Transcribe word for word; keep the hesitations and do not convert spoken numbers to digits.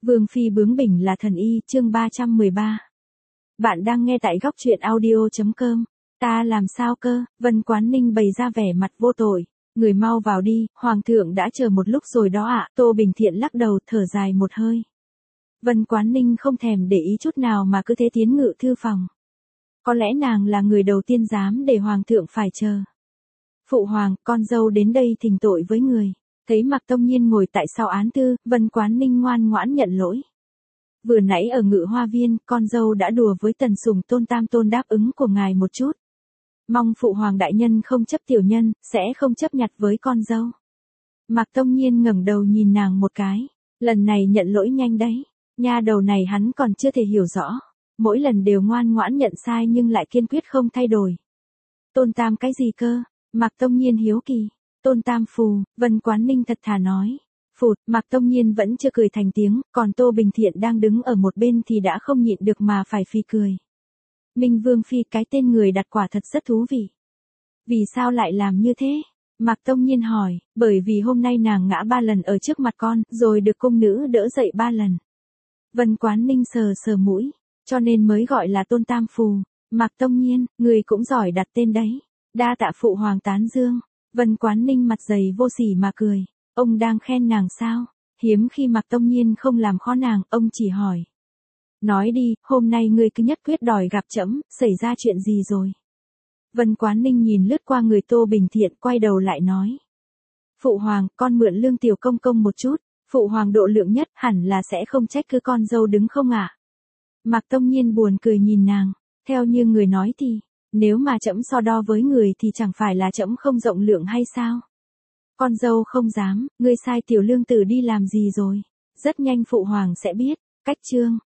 Vương phi bướng bỉnh là thần y, chương ba trăm mười ba. Bạn đang nghe tại góc truyện audio.com. Ta làm sao cơ? Vân Quán Ninh bày ra vẻ mặt vô tội. Người mau vào đi, hoàng thượng đã chờ một lúc rồi đó ạ. Tô Bình Thiện lắc đầu, thở dài một hơi. Vân Quán Ninh không thèm để ý chút nào mà cứ thế tiến ngự thư phòng. Có lẽ nàng là người đầu tiên dám để hoàng thượng phải chờ. Phụ hoàng, con dâu đến đây thỉnh tội với người. Thấy Mạc Tông Nhiên ngồi tại sau án thư, Vân Quán Ninh ngoan ngoãn nhận lỗi. Vừa nãy ở Ngự Hoa Viên, con dâu đã đùa với Tần Sủng Tôn tam tôn đáp ứng của ngài một chút. Mong phụ hoàng đại nhân không chấp tiểu nhân, sẽ không chấp nhặt với con dâu. Mạc Tông Nhiên ngẩng đầu nhìn nàng một cái. Lần này nhận lỗi nhanh đấy. Nha đầu này hắn còn chưa thể hiểu rõ. Mỗi lần đều ngoan ngoãn nhận sai nhưng lại kiên quyết không thay đổi. Tôn tam cái gì cơ? Mạc Tông Nhiên hiếu kỳ. Tôn tam phù, Vân Quán Ninh thật thà nói. Phụt, Mạc Tông Nhiên vẫn chưa cười thành tiếng, còn Tô Bình Thiện đang đứng ở một bên thì đã không nhịn được mà phải phì cười. Minh Vương phi, cái tên người đặt quả thật rất thú vị. Vì sao lại làm như thế? Mạc Tông Nhiên hỏi, bởi vì hôm nay nàng ngã ba lần ở trước mặt con, rồi được cung nữ đỡ dậy ba lần. Vân Quán Ninh sờ sờ mũi, cho nên mới gọi là Tôn tam phù. Mạc Tông Nhiên, người cũng giỏi đặt tên đấy. Đa tạ phụ hoàng tán dương. Vân Quán Ninh mặt dày vô sỉ mà cười. Ông đang khen nàng sao? Hiếm khi Mạc Tông Nhiên không làm khó nàng, ông chỉ hỏi. Nói đi, hôm nay ngươi cứ nhất quyết đòi gặp trẫm, xảy ra chuyện gì rồi? Vân Quán Ninh nhìn lướt qua người Tô Bình Thiện, quay đầu lại nói. Phụ hoàng, con mượn lương tiểu công công một chút, phụ hoàng độ lượng nhất, hẳn là sẽ không trách cứ con dâu đứng không ạ? À? Mạc Tông Nhiên buồn cười nhìn nàng, theo như người nói thì, nếu mà trẫm so đo với người thì chẳng phải là trẫm không rộng lượng hay sao? Con dâu không dám, ngươi sai tiểu lương tử đi làm gì rồi? Rất nhanh phụ hoàng sẽ biết. Cách chương,